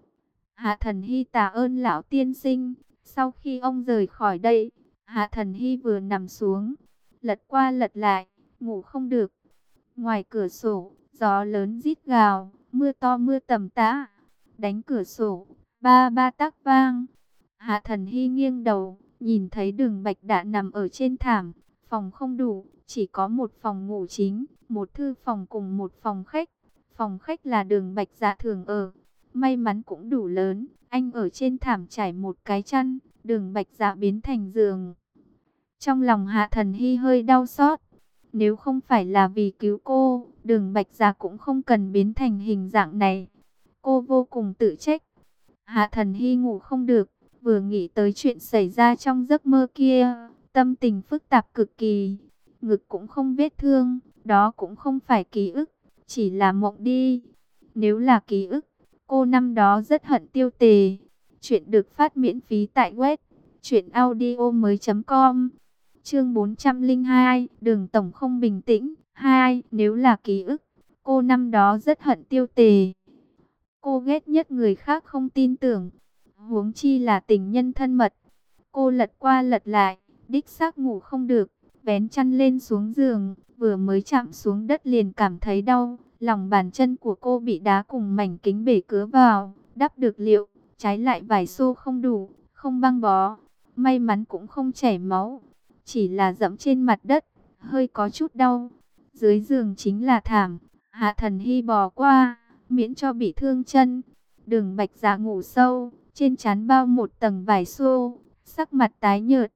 Hạ Thần Hy tạ ơn lão tiên sinh. Sau khi ông rời khỏi đây, Hạ Thần Hy vừa nằm xuống, lật qua lật lại, ngủ không được. Ngoài cửa sổ, gió lớn rít gào, mưa to mưa tầm tã, đánh cửa sổ, ba ba tác vang. Hạ Thần Hy nghiêng đầu, nhìn thấy Đường Bạch đã nằm ở trên thảm. Phòng không đủ, chỉ có một phòng ngủ chính, một thư phòng cùng một phòng khách. Phòng khách là Đường Bạch Dạ thường ở. May mắn cũng đủ lớn, anh ở trên thảm trải một cái chăn, Đường Bạch Dạ biến thành giường. Trong lòng Hạ Thần Hy hơi đau xót. Nếu không phải là vì cứu cô, Đường Bạch Dạ cũng không cần biến thành hình dạng này. Cô vô cùng tự trách. Hạ Thần Hy ngủ không được, vừa nghĩ tới chuyện xảy ra trong giấc mơ kia, tâm tình phức tạp cực kỳ. Ngực cũng không vết thương, đó cũng không phải ký ức, chỉ là mộng đi. Nếu là ký ức, cô năm đó rất hận Tiêu Tề. Chuyện được phát miễn phí tại web truyệnaudiomoi.com. Chương 402, Đường tổng không bình tĩnh. 2, nếu là ký ức, cô năm đó rất hận Tiêu Tề. Cô ghét nhất người khác không tin tưởng, huống chi là tình nhân thân mật. Cô lật qua lật lại, đích xác ngủ không được, vén chăn lên xuống giường, vừa mới chạm xuống đất liền cảm thấy đau. Lòng bàn chân của cô bị đá cùng mảnh kính bể cứa vào, đắp được liệu, trái lại vải xô không đủ, không băng bó. May mắn cũng không chảy máu, chỉ là dẫm trên mặt đất, hơi có chút đau. Dưới giường chính là thảm, Hạ Thần Hy bò qua, miễn cho bị thương chân. Đường Bạch Dạ ngủ sâu, trên trán bao một tầng vải xô, sắc mặt tái nhợt.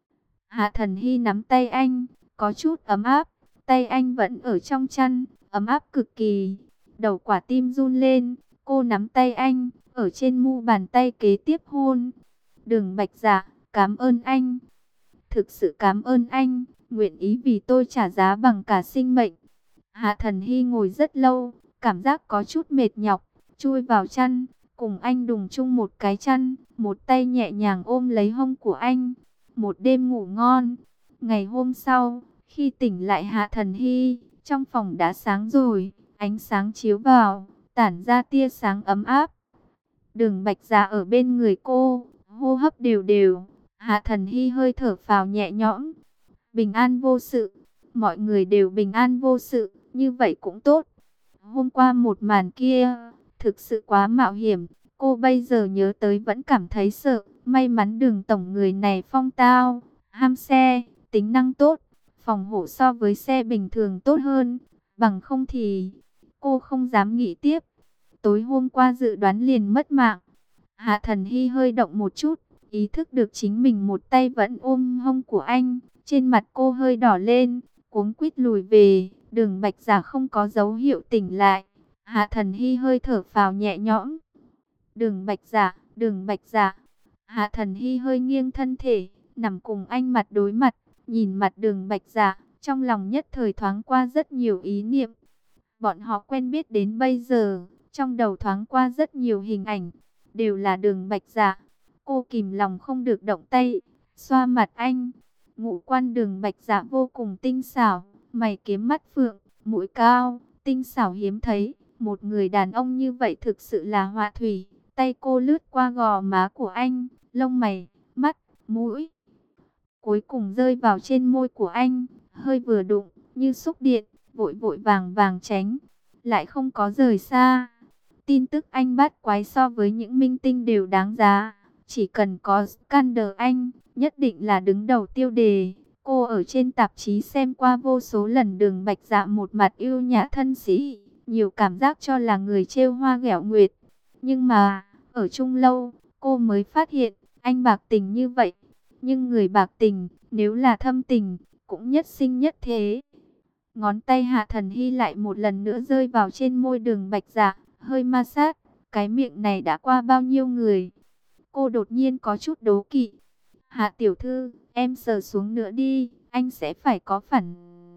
Hạ Thần Hy nắm tay anh, có chút ấm áp, tay anh vẫn ở trong chăn, ấm áp cực kỳ. Đầu quả tim run lên, cô nắm tay anh, ở trên mu bàn tay kế tiếp hôn. Đường Bạch Dạ, cảm ơn anh. Thực sự cảm ơn anh, nguyện ý vì tôi trả giá bằng cả sinh mệnh. Hạ Thần Hy ngồi rất lâu, cảm giác có chút mệt nhọc, chui vào chăn, cùng anh đùng chung một cái chăn, một tay nhẹ nhàng ôm lấy hông của anh. Một đêm ngủ ngon. Ngày hôm sau, khi tỉnh lại Hạ Thần Hy, trong phòng đã sáng rồi, ánh sáng chiếu vào, tản ra tia sáng ấm áp. Đường Bạch Dạ ở bên người cô, hô hấp đều đều. Hạ Thần Hy hơi thở phào nhẹ nhõm. Bình an vô sự, mọi người đều bình an vô sự, như vậy cũng tốt. Hôm qua một màn kia, thực sự quá mạo hiểm, cô bây giờ nhớ tới vẫn cảm thấy sợ. May mắn Đường tổng người này phong tao, ham xe, tính năng tốt, phòng hộ so với xe bình thường tốt hơn, bằng không thì cô không dám nghĩ tiếp. Tối hôm qua dự đoán liền mất mạng. Hạ Thần Hy hơi động một chút, ý thức được chính mình một tay vẫn ôm hông của anh, trên mặt cô hơi đỏ lên, cuống quýt lùi về. Đường Bạch Dạ không có dấu hiệu tỉnh lại. Hạ Thần Hy hơi thở phào nhẹ nhõm. Đường Bạch Dạ, Đường Bạch Dạ. Hạ Thần Hy hơi nghiêng thân thể, nằm cùng anh mặt đối mặt, nhìn mặt Đường Bạch Dạ, trong lòng nhất thời thoáng qua rất nhiều ý niệm. Bọn họ quen biết đến bây giờ, trong đầu thoáng qua rất nhiều hình ảnh, đều là Đường Bạch Dạ. Cô kìm lòng không được động tay, xoa mặt anh. Ngũ quan Đường Bạch Dạ vô cùng tinh xảo, mày kiếm mắt phượng, mũi cao, tinh xảo hiếm thấy. Một người đàn ông như vậy thực sự là họa thủy. Tay cô lướt qua gò má của anh, lông mày, mắt, mũi, cuối cùng rơi vào trên môi của anh, hơi vừa đụng, như xúc điện, vội vội vàng vàng tránh, lại không có rời xa. Tin tức anh bắt quái so với những minh tinh đều đáng giá, chỉ cần có scandal anh, nhất định là đứng đầu tiêu đề. Cô ở trên tạp chí xem qua vô số lần Đường Bạch Dạ một mặt yêu nhã thân sĩ, nhiều cảm giác cho là người trêu hoa ghẹo nguyệt. Nhưng mà, ở chung lâu, cô mới phát hiện, anh bạc tình như vậy, Nhưng người bạc tình, nếu là thâm tình, cũng nhất sinh nhất thế. Ngón tay Hạ Thần Hy lại một lần nữa rơi vào trên môi Đường Bạch Dạ, hơi ma sát. Cái miệng này đã qua bao nhiêu người? Cô đột nhiên có chút đố kỵ. Hạ tiểu thư, em sờ xuống nữa đi, anh sẽ phải có phản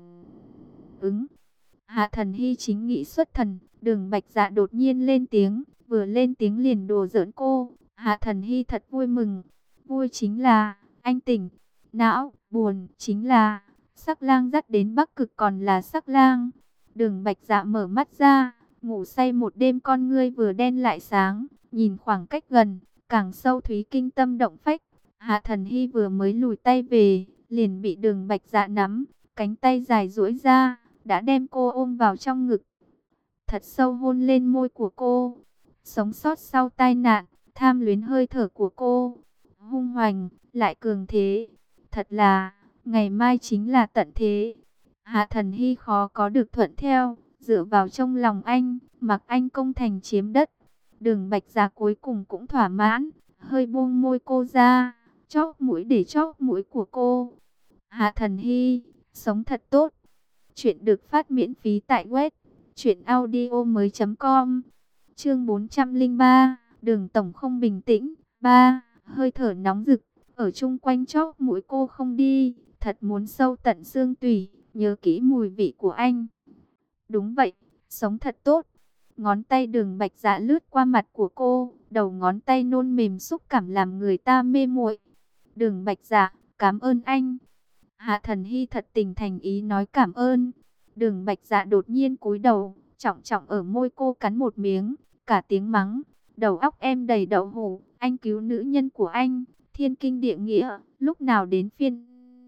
ứng. Hạ Thần Hy chính nghĩ xuất thần, Đường Bạch Dạ đột nhiên lên tiếng, vừa lên tiếng liền đùa giỡn cô. Hạ Thần Hy thật vui mừng, vui chính là anh tỉnh, não, buồn chính là Sắc Lang dắt đến Bắc Cực còn là Sắc Lang. Đường Bạch Dạ mở mắt ra, ngủ say một đêm con ngươi vừa đen lại sáng, nhìn khoảng cách gần, càng sâu thúy kinh tâm động phách. Hạ Thần Hy vừa mới lùi tay về, liền bị Đường Bạch Dạ nắm, cánh tay dài duỗi ra, đã đem cô ôm vào trong ngực. Thật sâu hôn lên môi của cô. Sống sót sau tai nạn, tham luyến hơi thở của cô. Hung hoành, lại cường thế. Thật là, ngày mai chính là tận thế. Hạ Thần Hy khó có được thuận theo, dựa vào trong lòng anh, mặc anh công thành chiếm đất. Đường Bạch Dạ cuối cùng cũng thỏa mãn, hơi buông môi cô ra, chóp mũi để chóp mũi của cô. Hạ Thần Hy, sống thật tốt. Chuyện được phát miễn phí tại web truyệnaudiomoi.com. Chương 403, Đường tổng không bình tĩnh. 3, hơi thở nóng rực ở chung quanh chóp mũi cô không đi, thật muốn sâu tận xương tủy, nhớ kỹ mùi vị của anh. Đúng vậy, sống thật tốt. Ngón tay Đường Bạch Dạ lướt qua mặt của cô, đầu ngón tay nôn mềm xúc cảm làm người ta mê muội. Đường Bạch Dạ, cảm ơn anh. Hạ Thần Hy thật tình thành ý nói cảm ơn. Đường Bạch Dạ đột nhiên cúi đầu, trọng trọng ở môi cô cắn một miếng, cả tiếng mắng. Đầu óc em đầy đậu hũ, anh cứu nữ nhân của anh, thiên kinh địa nghĩa, lúc nào đến phiên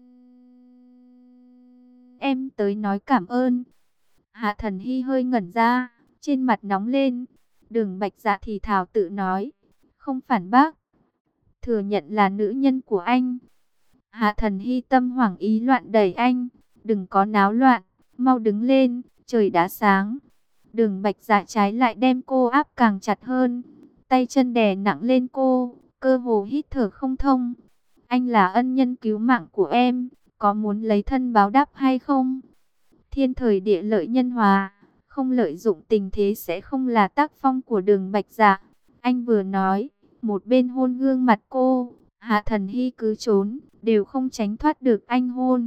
em tới nói cảm ơn. Hạ Thần Hy hơi ngẩn ra, trên mặt nóng lên. Đường Bạch Dạ thì thào tự nói, không phản bác, thừa nhận là nữ nhân của anh. Hạ Thần Hy tâm hoảng ý loạn đẩy anh, đừng có náo loạn, mau đứng lên, trời đã sáng. Đường Bạch Dạ trái lại đem cô áp càng chặt hơn, tay chân đè nặng lên cô, cơ hồ hít thở không thông. Anh là ân nhân cứu mạng của em, có muốn lấy thân báo đáp hay không? Thiên thời địa lợi nhân hòa, không lợi dụng tình thế sẽ không là tác phong của Đường Bạch Dạ. Anh vừa nói, một bên hôn gương mặt cô. Hạ Thần Hy cứ trốn, đều không tránh thoát được anh hôn.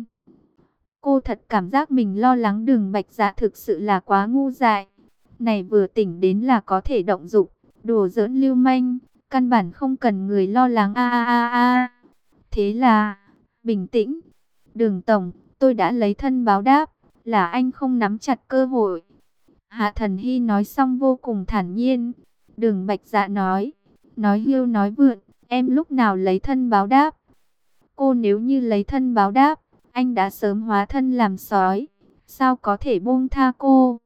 Cô thật cảm giác mình lo lắng Đường Bạch Dạ thực sự là quá ngu dại. Này vừa tỉnh đến là có thể động dục, đùa giỡn lưu manh, căn bản không cần người lo lắng a. Thế là, bình tĩnh. Đường tổng, tôi đã lấy thân báo đáp, là anh không nắm chặt cơ hội. Hạ Thần Hy nói xong vô cùng thản nhiên. Đường Bạch Dạ nói hưu nói vượn, em lúc nào lấy thân báo đáp? Cô nếu như lấy thân báo đáp, anh đã sớm hóa thân làm sói, sao có thể buông tha cô?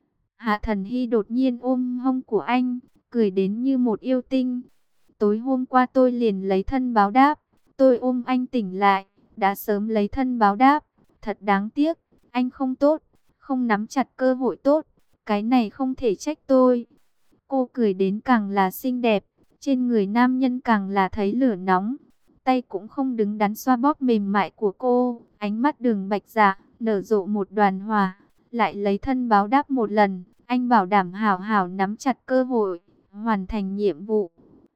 Hạ Thần Hy đột nhiên ôm hông của anh, cười đến như một yêu tinh. Tối hôm qua tôi liền lấy thân báo đáp, tôi ôm anh tỉnh lại, đã sớm lấy thân báo đáp. Thật đáng tiếc, anh không tốt, không nắm chặt cơ hội tốt, cái này không thể trách tôi. Cô cười đến càng là xinh đẹp, trên người nam nhân càng là thấy lửa nóng. Tay cũng không đứng đắn xoa bóp mềm mại của cô, ánh mắt Đường Bạch Dạ nở rộ một đoàn hỏa, lại lấy thân báo đáp một lần. Anh bảo đảm hảo hảo nắm chặt cơ hội, hoàn thành nhiệm vụ.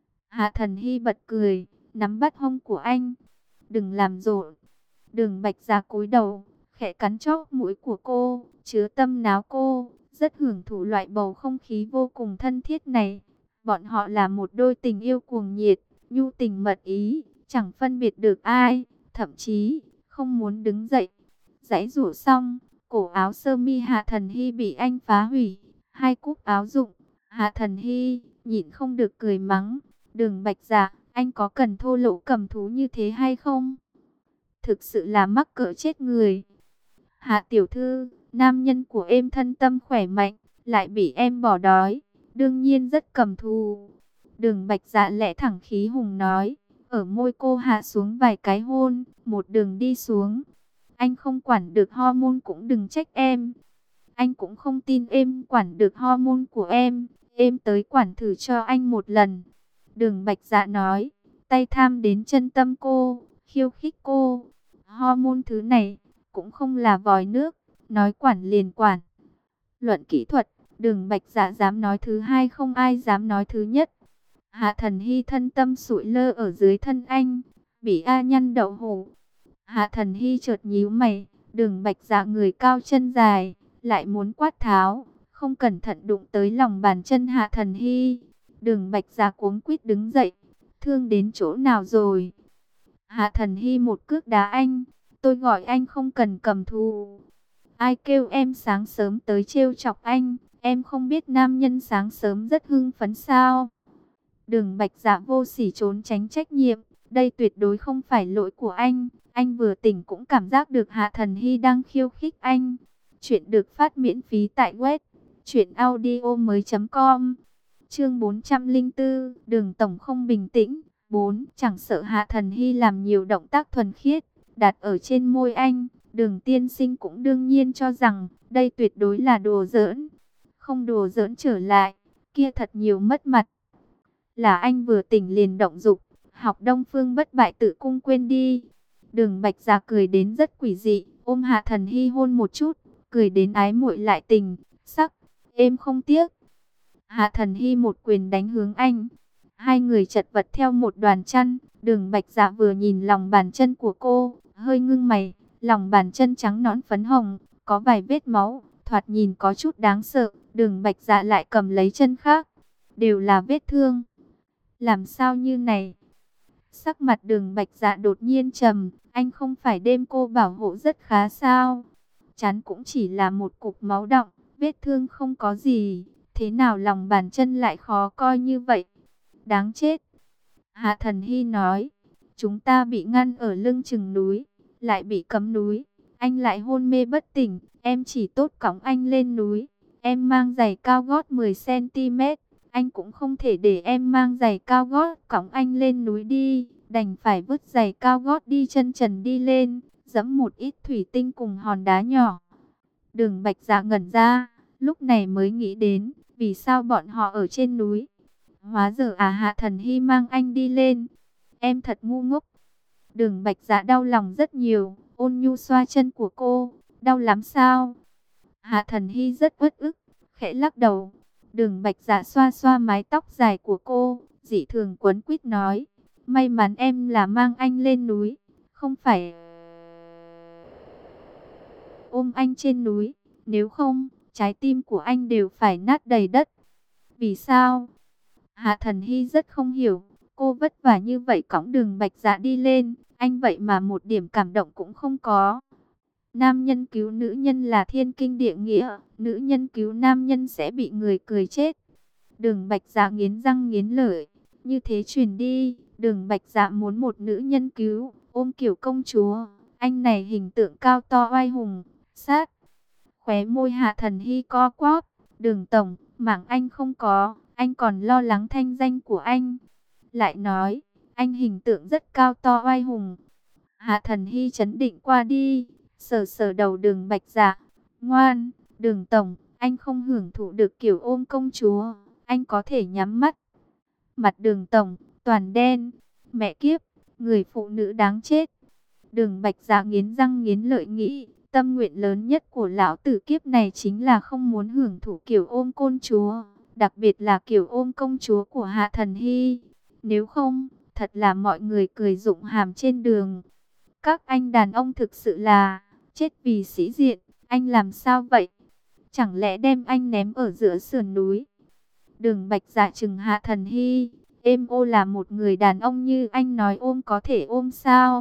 Hạ Thần Hy bật cười, nắm bắt hông của anh. Đừng làm rộn. Đường Bạch Dạ cúi đầu, khẽ cắn chóp mũi của cô, chứa tâm náo cô, rất hưởng thụ loại bầu không khí vô cùng thân thiết này. Bọn họ là một đôi tình yêu cuồng nhiệt, nhu tình mật ý, chẳng phân biệt được ai, thậm chí không muốn đứng dậy. Giãy giụa xong, cổ áo sơ mi Hạ Thần Hy bị anh phá hủy, hai cúc áo rụng. Hạ Thần Hy nhịn không được cười mắng, Đường Bạch Dạ, anh có cần thô lỗ cầm thú như thế hay không? Thực sự là mắc cỡ chết người. Hạ tiểu thư, nam nhân của em thân tâm khỏe mạnh, lại bị em bỏ đói, đương nhiên rất cầm thù. Đường Bạch Dạ lẽ thẳng khí hùng nói, ở môi cô hạ xuống vài cái hôn, một đường đi xuống. Anh không quản được hormone cũng đừng trách em. Anh cũng không tin em quản được hormone của em tới quản thử cho anh một lần. Đường Bạch Dạ nói, tay tham đến chân tâm cô, khiêu khích cô. Hormone thứ này cũng không là vòi nước, nói quản liền quản. Luận kỹ thuật, Đường Bạch Dạ dám nói thứ hai, không ai dám nói thứ nhất. Hạ Thần Hy thân tâm sụi lơ ở dưới thân anh, bị A nhăn đậu hổ. Hạ Thần Hy chợt nhíu mày, Đường Bạch Dạ người cao chân dài, lại muốn quát tháo, không cẩn thận đụng tới lòng bàn chân Hạ Thần Hy. Đường Bạch Dạ cuống quýt đứng dậy, thương đến chỗ nào rồi? Hạ Thần Hy một cước đá anh, tôi gọi anh không cần cầm thù. Ai kêu em sáng sớm tới trêu chọc anh, em không biết nam nhân sáng sớm rất hưng phấn sao? Đường Bạch Dạ vô sỉ trốn tránh trách nhiệm, đây tuyệt đối không phải lỗi của anh vừa tỉnh cũng cảm giác được Hạ Thần Hy đang khiêu khích anh. Chuyện được phát miễn phí tại web truyệnaudiomoi.com. Chương 404, Đường tổng không bình tĩnh. 4. Chẳng sợ Hạ Thần Hy làm nhiều động tác thuần khiết, đặt ở trên môi anh, Đường tiên sinh cũng đương nhiên cho rằng đây tuyệt đối là đùa giỡn. Không đùa giỡn trở lại, kia thật nhiều mất mặt. Là anh vừa tỉnh liền động dục, học Đông Phương bất bại tự cung quên đi. Đường Bạch Dạ cười đến rất quỷ dị, ôm Hạ Thần Hy hôn một chút, cười đến ái muội lại tình, sắc, êm không tiếc. Hạ Thần Hy một quyền đánh hướng anh. Hai người chật vật theo một đoàn chăn. Đường Bạch Dạ vừa nhìn lòng bàn chân của cô, hơi ngưng mày. Lòng bàn chân trắng nõn phấn hồng, có vài vết máu, thoạt nhìn có chút đáng sợ. Đường Bạch Dạ lại cầm lấy chân khác, đều là vết thương. Làm sao như này? Sắc mặt Đường Bạch Dạ đột nhiên trầm. Anh không phải đêm cô bảo hộ rất khá sao? Chán cũng chỉ là một cục máu đọng, vết thương không có gì. Thế nào lòng bàn chân lại khó coi như vậy? Đáng chết. Hạ Thần Hy nói, chúng ta bị ngăn ở lưng chừng núi, lại bị cấm núi. Anh lại hôn mê bất tỉnh, em chỉ tốt cõng anh lên núi. Em mang giày cao gót 10 cm, anh cũng không thể để em mang giày cao gót cõng anh lên núi đi. Đành phải vứt giày cao gót đi chân trần đi lên, dẫm một ít thủy tinh cùng hòn đá nhỏ. Đường Bạch Dạ ngẩn ra, lúc này mới nghĩ đến, vì sao bọn họ ở trên núi. Hóa giờ Hạ Thần Hy mang anh đi lên. Em thật ngu ngốc. Đường Bạch Dạ đau lòng rất nhiều, ôn nhu xoa chân của cô. Đau lắm sao? Hạ Thần Hy rất uất ức, khẽ lắc đầu. Đường Bạch Dạ xoa xoa mái tóc dài của cô, dị thường quấn quýt nói, may mắn em là mang anh lên núi, không phải ôm anh trên núi, nếu không, trái tim của anh đều phải nát đầy đất. Vì sao? Hạ Thần Hy rất không hiểu, cô vất vả như vậy cõng Đường Bạch Dạ đi lên, anh vậy mà một điểm cảm động cũng không có. Nam nhân cứu nữ nhân là thiên kinh địa nghĩa, nữ nhân cứu nam nhân sẽ bị người cười chết. Đường Bạch Dạ nghiến răng nghiến lợi, như thế truyền đi, Đường Bạch Dạ muốn một nữ nhân cứu, ôm kiểu công chúa, anh này hình tượng cao to oai hùng, sát. Khóe môi Hạ Thần Hy co quắp, Đường tổng, mảng anh không có, anh còn lo lắng thanh danh của anh. Lại nói, anh hình tượng rất cao to oai hùng. Hạ Thần Hy chấn định qua đi, sờ sờ đầu Đường Bạch Dạ, ngoan, Đường tổng, anh không hưởng thụ được kiểu ôm công chúa, anh có thể nhắm mắt. Mặt Đường tổng, toàn đen, mẹ kiếp, người phụ nữ đáng chết. Đường Bạch Dạ nghiến răng nghiến lợi nghĩ, tâm nguyện lớn nhất của lão tử kiếp này chính là không muốn hưởng thụ kiểu ôm công chúa, đặc biệt là kiểu ôm công chúa của Hạ Thần Hy. Nếu không, thật là mọi người cười rụng hàm trên đường. Các anh đàn ông thực sự là chết vì sĩ diện, anh làm sao vậy? Chẳng lẽ đem anh ném ở giữa sườn núi? Đường Bạch Dạ trừng Hạ Thần Hy, em ô là một người đàn ông như anh nói ôm có thể ôm sao?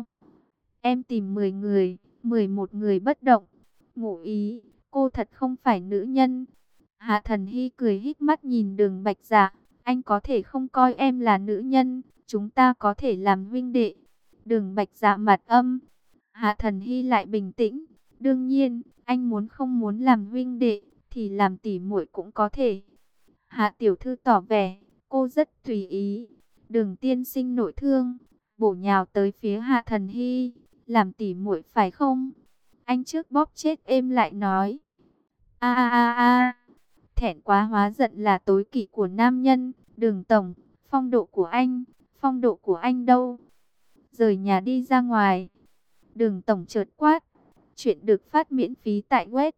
Em tìm 10 người, 11 người bất động. Ngụ ý, cô thật không phải nữ nhân. Hạ Thần Hy cười híp mắt nhìn Đường Bạch Dạ, anh có thể không coi em là nữ nhân, chúng ta có thể làm huynh đệ. Đường Bạch Dạ mặt âm, Hạ Thần Hy lại bình tĩnh, đương nhiên, anh muốn không muốn làm huynh đệ, thì làm tỉ muội cũng có thể. Hạ tiểu thư tỏ vẻ, cô rất tùy ý. Đường tiên sinh nội thương, bổ nhào tới phía Hạ Thần Hy, làm tỉ muội phải không? Anh trước bóp chết êm lại nói. A a a a, thẹn quá hóa giận là tối kỵ của nam nhân. Đường tổng, phong độ của anh đâu? rời nhà đi ra ngoài. Đường tổng chợt quát. Chuyện được phát miễn phí tại web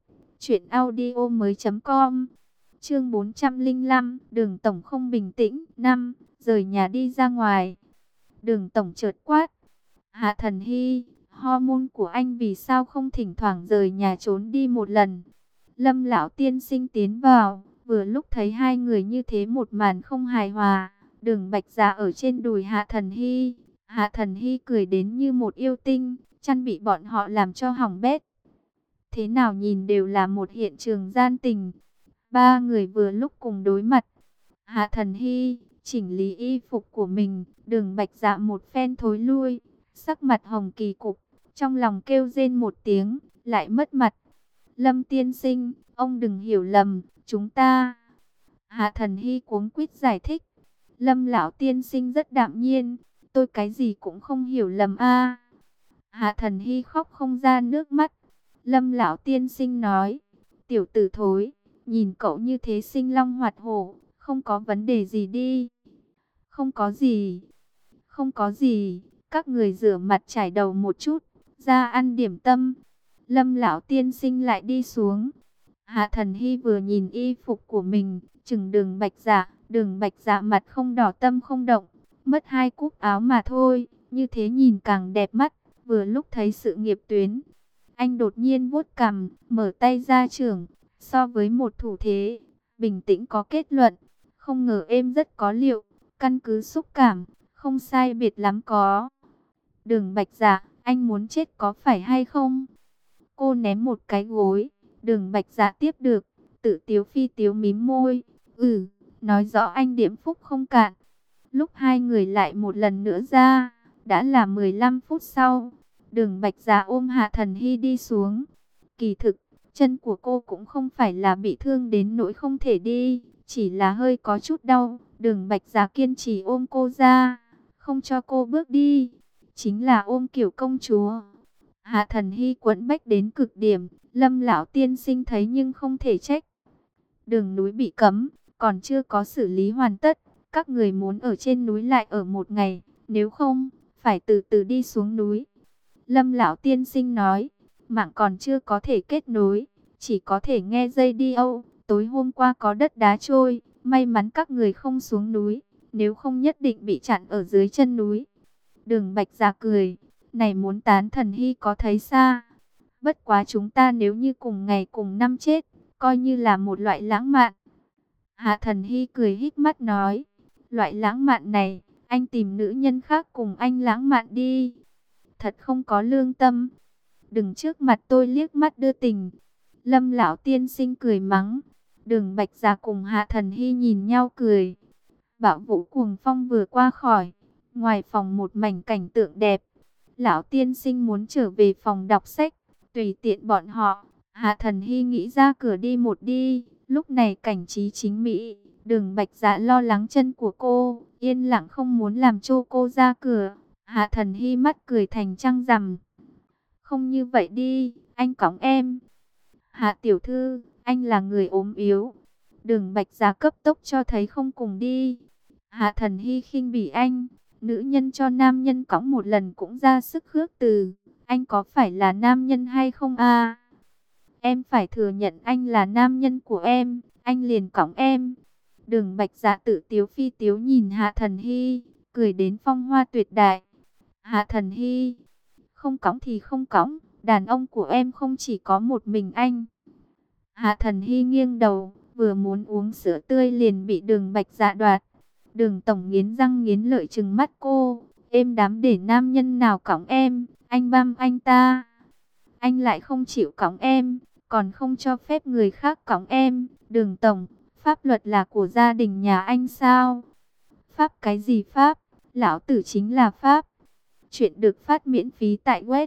truyệnaudiomoi.com. Chương 405, Đường tổng không bình tĩnh. 5. Rời nhà đi ra ngoài. Đường tổng chợt quát. Hạ Thần Hy, hormone của anh vì sao không thỉnh thoảng rời nhà trốn đi một lần? Lâm lão tiên sinh tiến vào, vừa lúc thấy hai người như thế một màn không hài hòa. Đường Bạch Dạ ở trên đùi Hạ Thần Hy. Hạ Thần Hy cười đến như một yêu tinh, chăn bị bọn họ làm cho hỏng bét. Thế nào nhìn đều là một hiện trường gian tình. Ba người vừa lúc cùng đối mặt. Hạ Thần Hy chỉnh lý y phục của mình, Đường Bạch Dạ một phen thối lui, sắc mặt hồng kỳ cục, trong lòng kêu rên một tiếng, lại mất mặt. Lâm tiên sinh, ông đừng hiểu lầm, chúng ta. Hạ Thần Hy cuống quýt giải thích. Lâm lão tiên sinh rất đạm nhiên, tôi cái gì cũng không hiểu lầm a. Hạ Thần Hy khóc không ra nước mắt. Lâm lão tiên sinh nói, tiểu tử thối, nhìn cậu như thế sinh long hoạt hổ, không có vấn đề gì đi. Không có gì, không có gì, các người rửa mặt chải đầu một chút, ra ăn điểm tâm. Lâm lão tiên sinh lại đi xuống. Hạ Thần Hy vừa nhìn y phục của mình, chừng Đường Bạch Dạ, Đường Bạch Dạ mặt không đỏ tâm không động, mất 2 cúc áo mà thôi, như thế nhìn càng đẹp mắt. Vừa lúc thấy sự nghiệp tuyến, anh đột nhiên vuốt cằm, mở tay ra chưởng, so với một thủ thế, bình tĩnh có kết luận, không ngờ em rất có liệu, căn cứ xúc cảm, không sai biệt lắm có. Đường Bạch Dạ, anh muốn chết có phải hay không? Cô ném một cái gối, Đường Bạch Dạ tiếp được, tự tiếu phi tiếu mím môi, nói rõ anh điểm phúc không cạn. Lúc hai người lại một lần nữa ra, đã là 15 phút sau. Đường Bạch Dạ ôm Hạ Thần Hy đi xuống. Kỳ thực, chân của cô cũng không phải là bị thương đến nỗi không thể đi, chỉ là hơi có chút đau. Đường Bạch Dạ kiên trì ôm cô ra, không cho cô bước đi, chính là ôm kiểu công chúa. Hạ Thần Hy quẫn bách đến cực điểm, Lâm lão tiên sinh thấy nhưng không thể trách. Đường núi bị cấm, còn chưa có xử lý hoàn tất, các người muốn ở trên núi lại ở một ngày, nếu không, phải từ từ đi xuống núi. Lâm lão tiên sinh nói, mạng còn chưa có thể kết nối, chỉ có thể nghe radio. Tối hôm qua có đất đá trôi, may mắn các người không xuống núi, nếu không nhất định bị chặn ở dưới chân núi. Đường Bạch Dạ cười, này muốn tán Thần Hy có thấy xa. Bất quá chúng ta nếu như cùng ngày cùng năm chết, coi như là một loại lãng mạn. Hạ Thần Hy cười híp mắt nói, loại lãng mạn này, anh tìm nữ nhân khác cùng anh lãng mạn đi. Thật không có lương tâm. Đừng trước mặt tôi liếc mắt đưa tình. Lâm lão tiên sinh cười mắng. Đường Bạch Dạ cùng Hạ Thần Hy nhìn nhau cười. Bão vũ cuồng phong vừa qua khỏi. Ngoài phòng một mảnh cảnh tượng đẹp. Lão tiên sinh muốn trở về phòng đọc sách, tùy tiện bọn họ. Hạ Thần Hy nghĩ ra cửa đi một đi. Lúc này cảnh trí chính mỹ. Đường Bạch Dạ lo lắng chân của cô, yên lặng không muốn làm cho cô ra cửa. Hạ Thần Hy mắt cười thành trăng rằm. Không như vậy đi, anh cõng em. Hạ tiểu thư, anh là người ốm yếu. Đường Bạch Dạ cấp tốc cho thấy không cùng đi. Hạ Thần Hy khinh bỉ anh. Nữ nhân cho nam nhân cõng một lần cũng ra sức khước từ. Anh có phải là nam nhân hay không à? Em phải thừa nhận anh là nam nhân của em, anh liền cõng em. Đường Bạch Dạ tự tiếu phi tiếu nhìn Hạ Thần Hy, cười đến phong hoa tuyệt đại. Hạ Thần Hy, không cõng thì không cõng, đàn ông của em không chỉ có một mình anh. Hạ Thần Hy nghiêng đầu, vừa muốn uống sữa tươi liền bị Đường Bạch Dạ đoạt. Đường tổng nghiến răng nghiến lợi trừng mắt cô, em dám để nam nhân nào cõng em, anh băm anh ta. Anh lại không chịu cõng em, còn không cho phép người khác cõng em. Đường tổng, pháp luật là của gia đình nhà anh sao? Pháp cái gì pháp? Lão tử chính là pháp. Chuyện được phát miễn phí tại web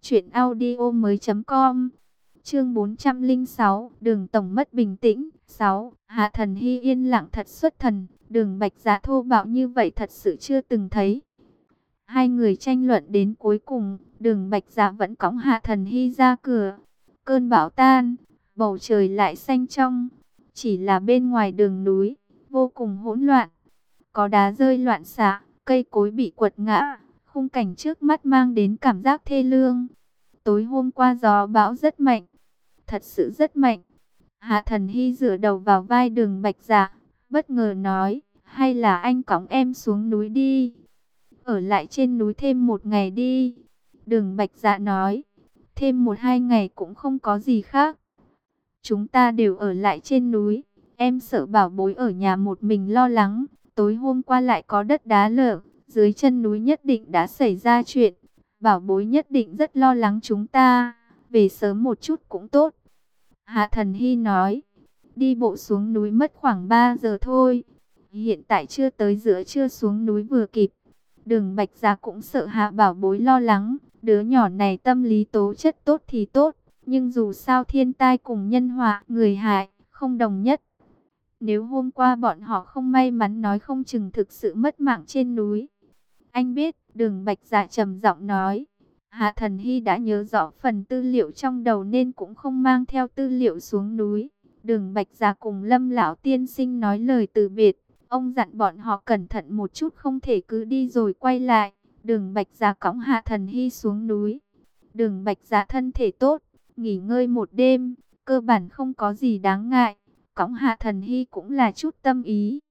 truyệnaudiomoi.com. Chương 406, Đường tổng mất bình tĩnh. 6. Hạ Thần Hy yên lặng thật xuất thần. Đường Bạch Dạ thô bạo như vậy thật sự chưa từng thấy. Hai người tranh luận đến cuối cùng, Đường Bạch Dạ vẫn cõng Hạ Thần Hy ra cửa. Cơn bão tan, bầu trời lại xanh trong. Chỉ là bên ngoài đường núi, vô cùng hỗn loạn. Có đá rơi loạn xạ, cây cối bị quật ngã, khung cảnh trước mắt mang đến cảm giác thê lương. Tối hôm qua gió bão rất mạnh, thật sự rất mạnh. Hạ Thần Hy dựa đầu vào vai Đường Bạch Dạ, bất ngờ nói, hay là anh cõng em xuống núi đi. Ở lại trên núi thêm 1 ngày đi. Đường Bạch Dạ nói, thêm 1-2 ngày cũng không có gì khác. Chúng ta đều ở lại trên núi. Em sợ bảo bối ở nhà một mình lo lắng. Tối hôm qua lại có đất đá lở, dưới chân núi nhất định đã xảy ra chuyện. Bảo bối nhất định rất lo lắng chúng ta. Về sớm một chút cũng tốt. Hạ Thần Hy nói, đi bộ xuống núi mất khoảng 3 giờ thôi. Hiện tại chưa tới giữa trưa, xuống núi vừa kịp. Đường Bạch Dạ cũng sợ Hạ bảo bối lo lắng. Đứa nhỏ này tâm lý tố chất tốt thì tốt, nhưng dù sao thiên tai cùng nhân họa, người hại không đồng nhất. Nếu hôm qua bọn họ không may mắn, nói không chừng thực sự mất mạng trên núi. Anh biết, Đường Bạch Dạ trầm giọng nói. Hạ Thần Hy đã nhớ rõ phần tư liệu trong đầu nên cũng không mang theo tư liệu xuống núi. Đường Bạch Dạ cùng Lâm lão tiên sinh nói lời từ biệt. Ông dặn bọn họ cẩn thận một chút, không thể cứ đi rồi quay lại. Đường Bạch Dạ cõng Hạ Thần Hy xuống núi. Đường Bạch Dạ thân thể tốt, nghỉ ngơi một đêm, cơ bản không có gì đáng ngại. Cõng Hạ Thần Hy cũng là chút tâm ý.